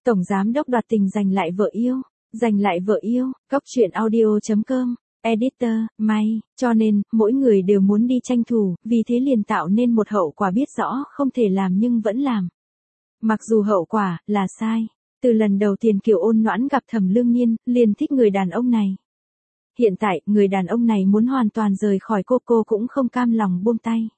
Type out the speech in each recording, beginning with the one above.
Tổng giám đốc đoạt tình giành lại vợ yêu. Giành lại vợ yêu, Cóc truyện audio.com, editor, May, cho nên, mỗi người đều muốn đi tranh thủ, vì thế liền tạo nên một hậu quả biết rõ không thể làm nhưng vẫn làm. Mặc dù hậu quả là sai. Từ lần đầu tiên Kiều Ôn Noãn gặp Thẩm Lương Nhiên, liền thích người đàn ông này. Hiện tại, người đàn ông này muốn hoàn toàn rời khỏi cô cũng không cam lòng buông tay.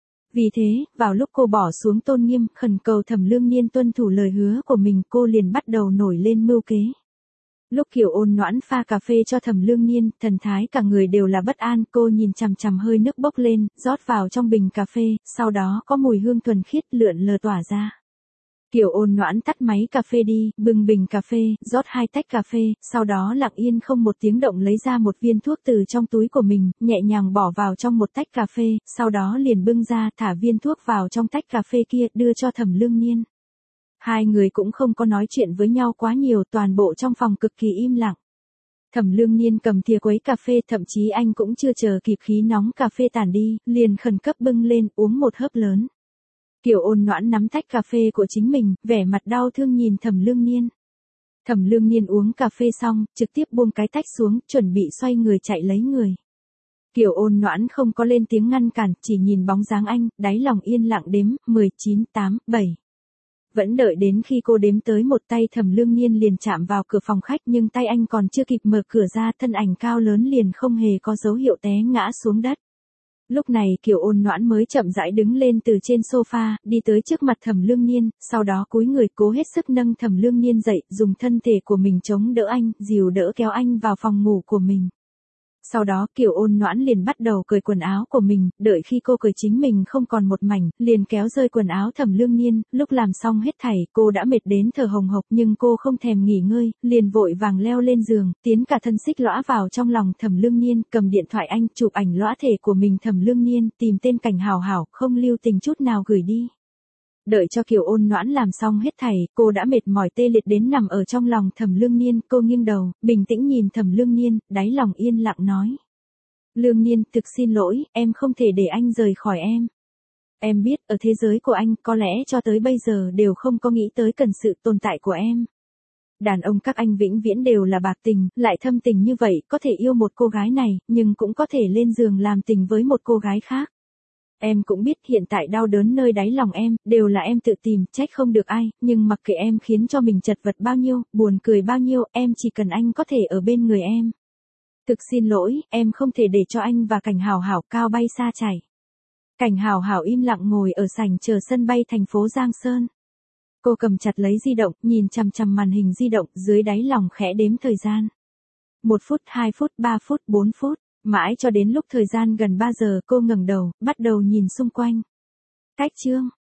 Vì thế, vào lúc cô bỏ xuống tôn nghiêm, khẩn cầu Thẩm Lương Nhiên tuân thủ lời hứa của mình, cô liền bắt đầu nổi lên mưu kế. Lúc Kiều Ôn Noãn pha cà phê cho Thẩm Lương Nhiên, thần thái cả người đều là bất an, cô nhìn chằm chằm hơi nước bốc lên, rót vào trong bình cà phê, sau đó có mùi hương thuần khiết lượn lờ tỏa ra. Kiều Ôn Noãn tắt máy cà phê đi, bưng bình cà phê, rót 2 tách cà phê, sau đó lặng yên không một tiếng động lấy ra một viên thuốc từ trong túi của mình, nhẹ nhàng bỏ vào trong một tách cà phê, sau đó liền bưng ra thả viên thuốc vào trong tách cà phê kia, đưa cho Thẩm Lương Nhiên. Hai người cũng không có nói chuyện với nhau quá nhiều, toàn bộ trong phòng cực kỳ im lặng. Thẩm Lương Nhiên cầm thìa quấy cà phê, thậm chí anh cũng chưa chờ kịp khí nóng cà phê tản đi, liền khẩn cấp bưng lên, uống một hớp lớn. Kiều Ôn Noãn nắm tách cà phê của chính mình, vẻ mặt đau thương nhìn Thẩm Lương Nhiên. Thẩm Lương Nhiên uống cà phê xong, trực tiếp buông cái tách xuống, chuẩn bị xoay người chạy lấy người. Kiều Ôn Noãn không có lên tiếng ngăn cản, chỉ nhìn bóng dáng anh, đáy lòng yên lặng đếm, 10, 9, 8, 7. Vẫn đợi đến khi cô đếm tới một tay Thẩm Lương Nhiên liền chạm vào cửa phòng khách, nhưng tay anh còn chưa kịp mở cửa ra, thân ảnh cao lớn liền không hề có dấu hiệu té ngã xuống đất. Lúc này Kiều Ôn Noãn mới chậm rãi đứng lên từ trên sofa, đi tới trước mặt Thẩm Lương Nhiên, sau đó cúi người cố hết sức nâng Thẩm Lương Nhiên dậy, dùng thân thể của mình chống đỡ anh, dìu đỡ kéo anh vào phòng ngủ của mình. Sau đó Kiều Ôn Noãn liền bắt đầu cởi quần áo của mình, đợi khi cô cởi chính mình không còn một mảnh, liền kéo rơi quần áo Thẩm Lương Nhiên, lúc làm xong hết thảy, cô đã mệt đến thở hồng hộc nhưng cô không thèm nghỉ ngơi, liền vội vàng leo lên giường, tiến cả thân xích lõa vào trong lòng Thẩm Lương Nhiên, cầm điện thoại anh chụp ảnh lõa thể của mình Thẩm Lương Nhiên, tìm tên Cảnh Hảo Hảo, không lưu tình chút nào gửi đi. Đợi cho Kiều Ôn Noãn làm xong hết thảy, cô đã mệt mỏi tê liệt đến nằm ở trong lòng Thẩm Lương Nhiên, cô nghiêng đầu, bình tĩnh nhìn Thẩm Lương Nhiên, đáy lòng yên lặng nói. Lương Nhiên, thực xin lỗi, em không thể để anh rời khỏi em. Em biết, ở thế giới của anh, có lẽ cho tới bây giờ đều không có nghĩ tới cần sự tồn tại của em. Đàn ông các anh vĩnh viễn đều là bạc tình, lại thâm tình như vậy, có thể yêu một cô gái này, nhưng cũng có thể lên giường làm tình với một cô gái khác. Em cũng biết hiện tại đau đớn nơi đáy lòng em, đều là em tự tìm, trách không được ai, nhưng mặc kệ em khiến cho mình chật vật bao nhiêu, buồn cười bao nhiêu, em chỉ cần anh có thể ở bên người em. Thực xin lỗi, em không thể để cho anh và Cảnh Hảo Hảo cao bay xa chảy. Cảnh Hảo Hảo im lặng ngồi ở sảnh chờ sân bay thành phố Giang Sơn. Cô cầm chặt lấy di động, nhìn chằm chằm màn hình di động, dưới đáy lòng khẽ đếm thời gian. 1 phút, 2 phút, 3 phút, 4 phút. Mãi cho đến lúc thời gian gần 3 giờ cô ngẩng đầu, bắt đầu nhìn xung quanh. Cách chương.